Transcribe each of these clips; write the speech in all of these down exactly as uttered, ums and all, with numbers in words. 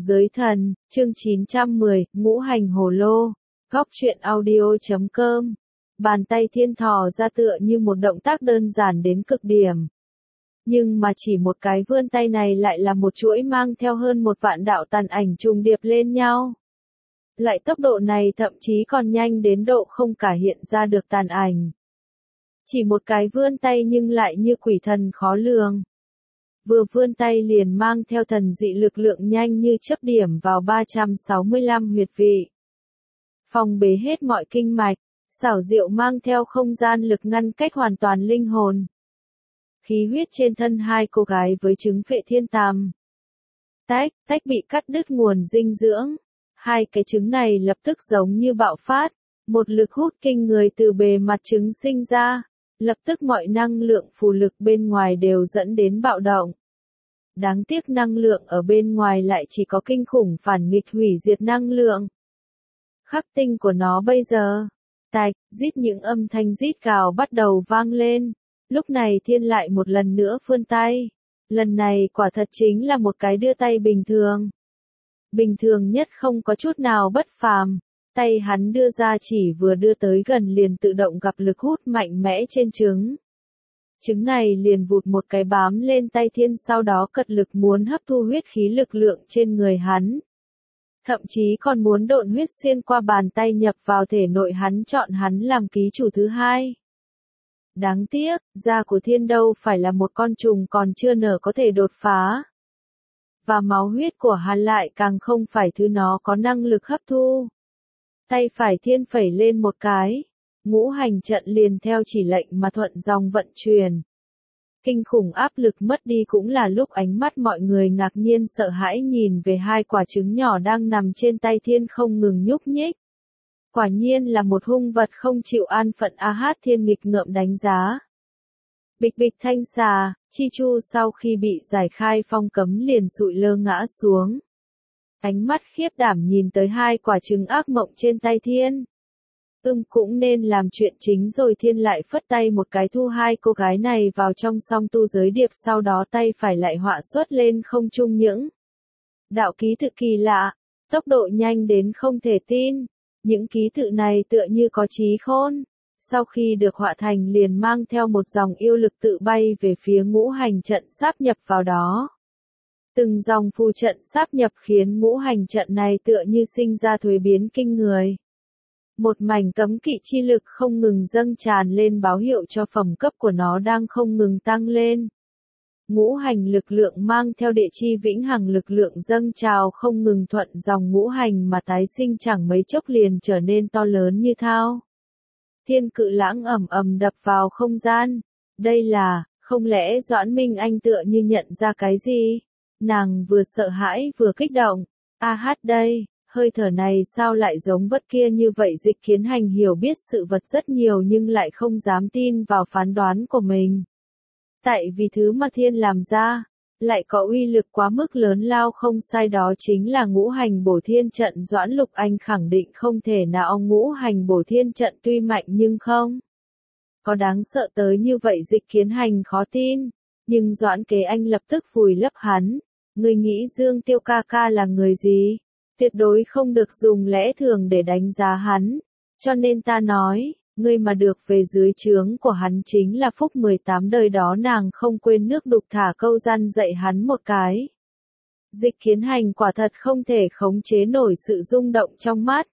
Giới thần, chương chín trăm mười, ngũ hành hồ lô, góc truyện audio chấm com. Bàn tay thiên thò ra tựa như một động tác đơn giản đến cực điểm. Nhưng mà chỉ một cái vươn tay này lại là một chuỗi mang theo hơn một vạn đạo tàn ảnh trùng điệp lên nhau. Loại tốc độ này thậm chí còn nhanh đến độ không cả hiện ra được tàn ảnh. Chỉ một cái vươn tay nhưng lại như quỷ thần khó lường. Vừa vươn tay liền mang theo thần dị lực lượng nhanh như chớp điểm vào ba trăm sáu mươi lăm huyệt vị. Phong bế hết mọi kinh mạch, xảo diệu mang theo không gian lực ngăn cách hoàn toàn linh hồn. Khí huyết trên thân hai cô gái với chứng phệ thiên tàm. Tách, tách bị cắt đứt nguồn dinh dưỡng. Hai cái trứng này lập tức giống như bạo phát, một lực hút kinh người từ bề mặt trứng sinh ra. Lập tức mọi năng lượng phù lực bên ngoài đều dẫn đến bạo động. Đáng tiếc năng lượng ở bên ngoài lại chỉ có kinh khủng phản nghịch hủy diệt năng lượng. Khắc tinh của nó bây giờ, tạch, rít những âm thanh rít gào bắt đầu vang lên. Lúc này thiên lại một lần nữa vươn tay. Lần này quả thật chính là một cái đưa tay bình thường. Bình thường nhất không có chút nào bất phàm. Tay hắn đưa ra chỉ vừa đưa tới gần liền tự động gặp lực hút mạnh mẽ trên trứng. Trứng này liền vụt một cái bám lên tay thiên, sau đó cật lực muốn hấp thu huyết khí lực lượng trên người hắn. Thậm chí còn muốn độn huyết xuyên qua bàn tay nhập vào thể nội hắn, chọn hắn làm ký chủ thứ hai. Đáng tiếc, da của thiên đâu phải là một con trùng còn chưa nở có thể đột phá. Và máu huyết của hắn lại càng không phải thứ nó có năng lực hấp thu. Tay phải thiên phẩy lên một cái, ngũ hành trận liền theo chỉ lệnh mà thuận dòng vận chuyển. Kinh khủng áp lực mất đi cũng là lúc ánh mắt mọi người ngạc nhiên sợ hãi nhìn về hai quả trứng nhỏ đang nằm trên tay thiên không ngừng nhúc nhích. Quả nhiên là một hung vật không chịu an phận. A Hát Thiên nghịch ngợm đánh giá. Bịch bịch thanh xà, Chi Chu sau khi bị giải khai phong cấm liền sụi lơ ngã xuống. Ánh mắt khiếp đảm nhìn tới hai quả trứng ác mộng trên tay thiên. Ưm cũng nên làm chuyện chính rồi. Thiên lại phất tay một cái thu hai cô gái này vào trong song tu giới điệp, sau đó tay phải lại họa xuất lên không trung những đạo ký tự kỳ lạ, tốc độ nhanh đến không thể tin. Những ký tự này tựa như có trí khôn. Sau khi được họa thành liền mang theo một dòng yêu lực tự bay về phía ngũ hành trận sáp nhập vào đó. Từng dòng phù trận sáp nhập khiến ngũ hành trận này tựa như sinh ra thuế biến kinh người. Một mảnh cấm kỵ chi lực không ngừng dâng tràn lên báo hiệu cho phẩm cấp của nó đang không ngừng tăng lên. Ngũ hành lực lượng mang theo địa chi vĩnh hằng lực lượng dâng trào không ngừng thuận dòng ngũ hành mà tái sinh, chẳng mấy chốc liền trở nên to lớn như thao. Thiên cự lãng ầm ầm đập vào không gian. Đây là, không lẽ Doãn Minh Anh tựa như nhận ra cái gì? Nàng vừa sợ hãi vừa kích động. A Hát đây, hơi thở này sao lại giống vật kia như vậy? Dịch Kiến Hành hiểu biết sự vật rất nhiều nhưng lại không dám tin vào phán đoán của mình. Tại vì thứ mà thiên làm ra, lại có uy lực quá mức lớn lao. Không sai, đó chính là ngũ hành bổ thiên trận. Doãn Lục Anh khẳng định không thể nào. Ngũ hành bổ thiên trận tuy mạnh nhưng không có đáng sợ tới như vậy. Dịch Kiến Hành khó tin, nhưng Doãn Kế Anh lập tức vùi lấp hắn. Ngươi nghĩ Dương Tiêu ca ca là người gì? Tuyệt đối không được dùng lẽ thường để đánh giá hắn. Cho nên ta nói, ngươi mà được về dưới trướng của hắn chính là phúc mười tám đời đó. Nàng không quên nước đục thả câu gian dạy hắn một cái. Dịch Kiến Hành quả thật không thể khống chế nổi sự rung động trong mắt.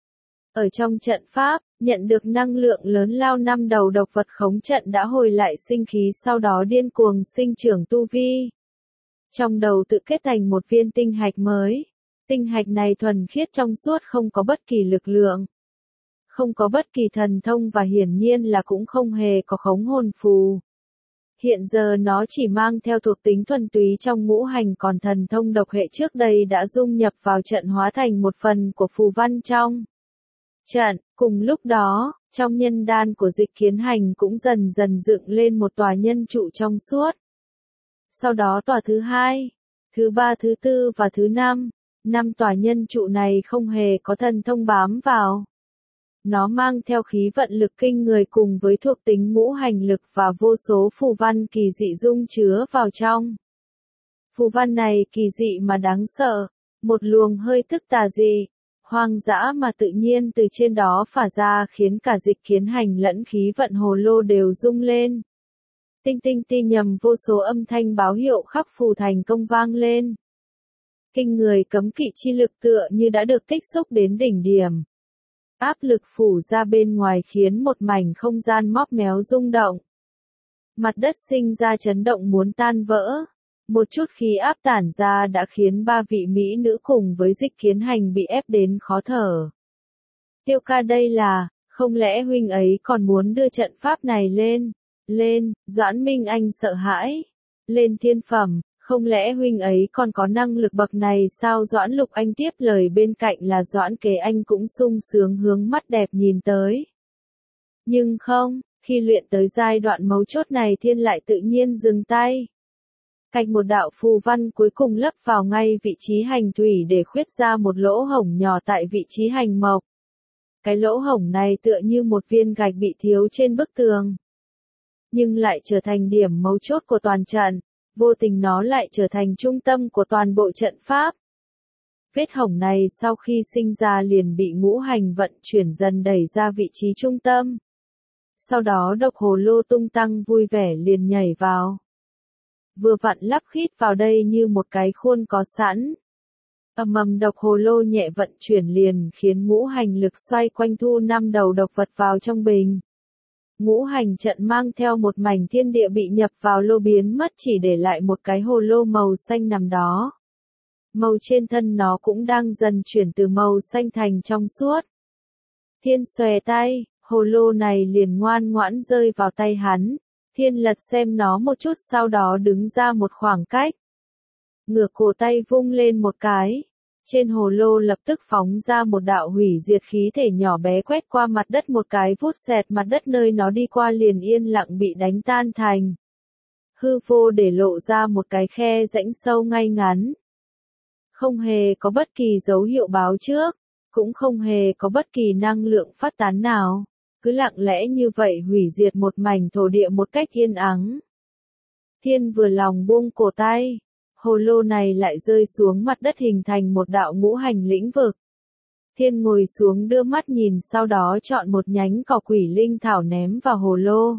Ở trong trận pháp, nhận được năng lượng lớn lao, năm đầu độc vật khống trận đã hồi lại sinh khí, sau đó điên cuồng sinh trưởng tu vi. Trong đầu tự kết thành một viên tinh hạch mới. Tinh hạch này thuần khiết trong suốt, không có bất kỳ lực lượng, không có bất kỳ thần thông và hiển nhiên là cũng không hề có khống hồn phù. Hiện giờ nó chỉ mang theo thuộc tính thuần túy trong ngũ hành, còn thần thông độc hệ trước đây đã dung nhập vào trận hóa thành một phần của phù văn trong trận. Cùng lúc đó, trong nhân đan của Dịch Kiến Hành cũng dần dần dựng lên một tòa nhân trụ trong suốt. Sau đó tòa thứ hai, thứ ba, thứ tư và thứ năm. Năm tòa nhân trụ này không hề có thần thông bám vào. Nó mang theo khí vận lực kinh người cùng với thuộc tính ngũ hành lực và vô số phù văn kỳ dị dung chứa vào trong. Phù văn này kỳ dị mà đáng sợ, Một luồng hơi tức tà dị, hoang dã mà tự nhiên từ trên đó phả ra khiến cả dịch kiến hành lẫn khí vận hồ lô đều rung lên. Tinh tinh ti nhầm vô số âm thanh báo hiệu khắc phù thành công vang lên. Kinh người cấm kỵ chi lực tựa như đã được tích xúc đến đỉnh điểm. Áp lực phủ ra bên ngoài khiến một mảnh không gian móp méo rung động. Mặt đất sinh ra chấn động muốn tan vỡ. Một chút khí áp tản ra đã khiến ba vị mỹ nữ cùng với dịch kiến hành bị ép đến khó thở. Tiêu ca đây là, không lẽ huynh ấy còn muốn đưa trận pháp này lên? Lên, Doãn Minh Anh sợ hãi. Lên thiên phẩm, không lẽ huynh ấy còn có năng lực bậc này sao? Doãn Lục Anh tiếp lời bên cạnh là Doãn Kế Anh cũng sung sướng hướng mắt đẹp nhìn tới. Nhưng không, khi luyện tới giai đoạn mấu chốt này thiên lại tự nhiên dừng tay. Cạch một đạo phù văn cuối cùng lấp vào ngay vị trí hành thủy để khuyết ra một lỗ hổng nhỏ tại vị trí hành mộc. Cái lỗ hổng này tựa như một viên gạch bị thiếu trên bức tường. Nhưng lại trở thành điểm mấu chốt của toàn trận, vô tình nó lại trở thành trung tâm của toàn bộ trận pháp. Vết hổng này sau khi sinh ra liền bị ngũ hành vận chuyển dần đẩy ra vị trí trung tâm. Sau đó độc hồ lô tung tăng vui vẻ liền nhảy vào. Vừa vặn lắp khít vào đây như một cái khuôn có sẵn. Ầm ầm độc hồ lô nhẹ vận chuyển liền khiến ngũ hành lực xoay quanh thu năm đầu độc vật vào trong bình. Ngũ hành trận mang theo một mảnh thiên địa bị nhập vào lô biến mất chỉ để lại một cái hồ lô màu xanh nằm đó. Màu trên thân nó cũng đang dần chuyển từ màu xanh thành trong suốt. Thiên xòe tay, hồ lô này liền ngoan ngoãn rơi vào tay hắn. Thiên lật xem nó một chút sau đó đứng ra một khoảng cách. Ngửa cổ tay vung lên một cái. Trên hồ lô lập tức phóng ra một đạo hủy diệt khí thể nhỏ bé quét qua mặt đất một cái vút xẹt mặt đất nơi nó đi qua liền yên lặng bị đánh tan thành. Hư vô để lộ ra một cái khe rãnh sâu ngay ngắn. Không hề có bất kỳ dấu hiệu báo trước, cũng không hề có bất kỳ năng lượng phát tán nào. Cứ lặng lẽ như vậy hủy diệt một mảnh thổ địa một cách yên ắng. Thiên vừa lòng buông cổ tay, hồ lô này lại rơi xuống mặt đất hình thành một đạo ngũ hành lĩnh vực. Thiên ngồi xuống đưa mắt nhìn sau đó chọn một nhánh cỏ quỷ linh thảo ném vào hồ lô.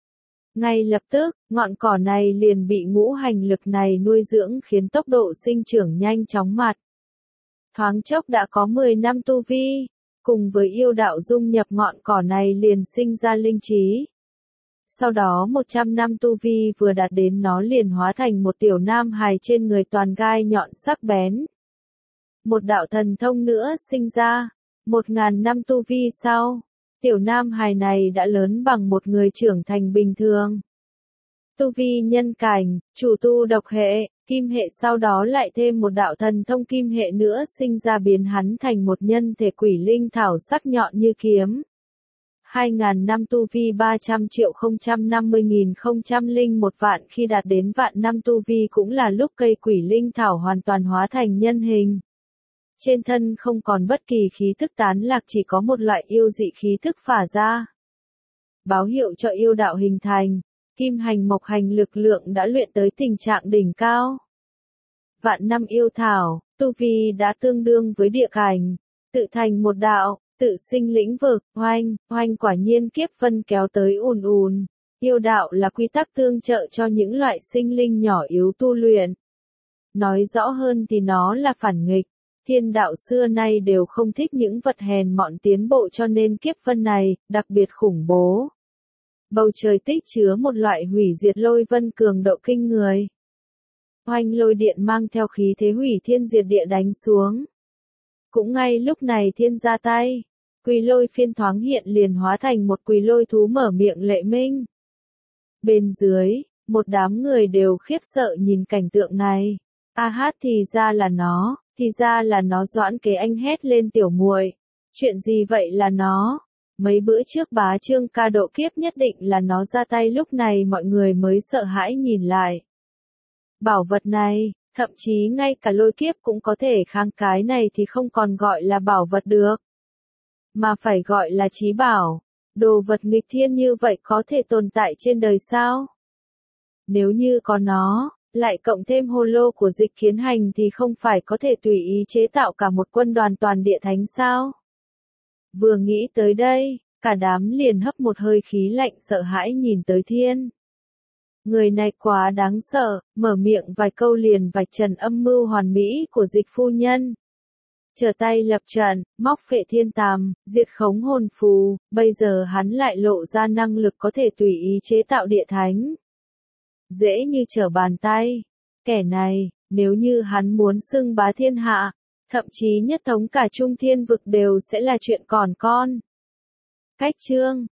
Ngay lập tức, ngọn cỏ này liền bị ngũ hành lực này nuôi dưỡng khiến tốc độ sinh trưởng nhanh chóng mặt. Thoáng chốc đã có mười năm tu vi. Cùng với yêu đạo dung nhập ngọn cỏ này liền sinh ra linh trí. Sau đó một trăm năm tu vi vừa đạt đến nó liền hóa thành một tiểu nam hài trên người toàn gai nhọn sắc bén. Một đạo thần thông nữa sinh ra. Một ngàn năm tu vi sau, tiểu nam hài này đã lớn bằng một người trưởng thành bình thường. Tu vi nhân cảnh, chủ tu độc hệ, kim hệ sau đó lại thêm một đạo thần thông kim hệ nữa sinh ra biến hắn thành một nhân thể quỷ linh thảo sắc nhọn như kiếm. Hai ngàn năm tu vi ba trăm triệu không trăm năm mươi nghìn không trăm linh một vạn khi đạt đến vạn năm tu vi cũng là lúc cây quỷ linh thảo hoàn toàn hóa thành nhân hình. Trên thân không còn bất kỳ khí thức tán lạc chỉ có một loại yêu dị khí thức phả ra. Báo hiệu cho yêu đạo hình thành. Kim hành mộc hành lực lượng đã luyện tới tình trạng đỉnh cao. Vạn năm yêu thảo, tu vi đã tương đương với địa cảnh, tự thành một đạo, tự sinh lĩnh vực, oanh, oanh quả nhiên kiếp vân kéo tới ùn ùn. Yêu đạo là quy tắc tương trợ cho những loại sinh linh nhỏ yếu tu luyện. Nói rõ hơn thì nó là phản nghịch. Thiên đạo xưa nay đều không thích những vật hèn mọn tiến bộ cho nên kiếp vân này, đặc biệt khủng bố. Bầu trời tích chứa một loại hủy diệt lôi vân cường độ kinh người. Oanh lôi điện mang theo khí thế hủy thiên diệt địa đánh xuống. Cũng ngay lúc này thiên ra tay, quỳ lôi phiên thoáng hiện liền hóa thành một quỳ lôi thú mở miệng lệ minh. Bên dưới, một đám người đều khiếp sợ nhìn cảnh tượng này. A hát thì ra là nó, thì ra là nó. Doãn Kế Anh hét lên tiểu muội. Chuyện gì vậy là nó? Mấy bữa trước bá Trương ca độ kiếp nhất định là nó ra tay lúc này mọi người mới sợ hãi nhìn lại. Bảo vật này, thậm chí ngay cả lôi kiếp cũng có thể kháng cái này thì không còn gọi là bảo vật được. Mà phải gọi là chí bảo. Đồ vật nghịch thiên như vậy có thể tồn tại trên đời sao? Nếu như có nó, lại cộng thêm holo của Dịch Kiến Hành thì không phải có thể tùy ý chế tạo cả một quân đoàn toàn địa thánh sao? Vừa nghĩ tới đây, cả đám liền hấp một hơi khí lạnh sợ hãi nhìn tới Thiên. Người này quá đáng sợ, mở miệng vài câu liền vạch trần âm mưu hoàn mỹ của Dịch phu nhân. Trở tay lập trận, móc phệ thiên tàm, diệt khống hồn phù, bây giờ hắn lại lộ ra năng lực có thể tùy ý chế tạo địa thánh. Dễ như trở bàn tay. Kẻ này, nếu như hắn muốn xưng bá thiên hạ, thậm chí nhất thống cả trung thiên vực đều sẽ là chuyện còn con. Cách chương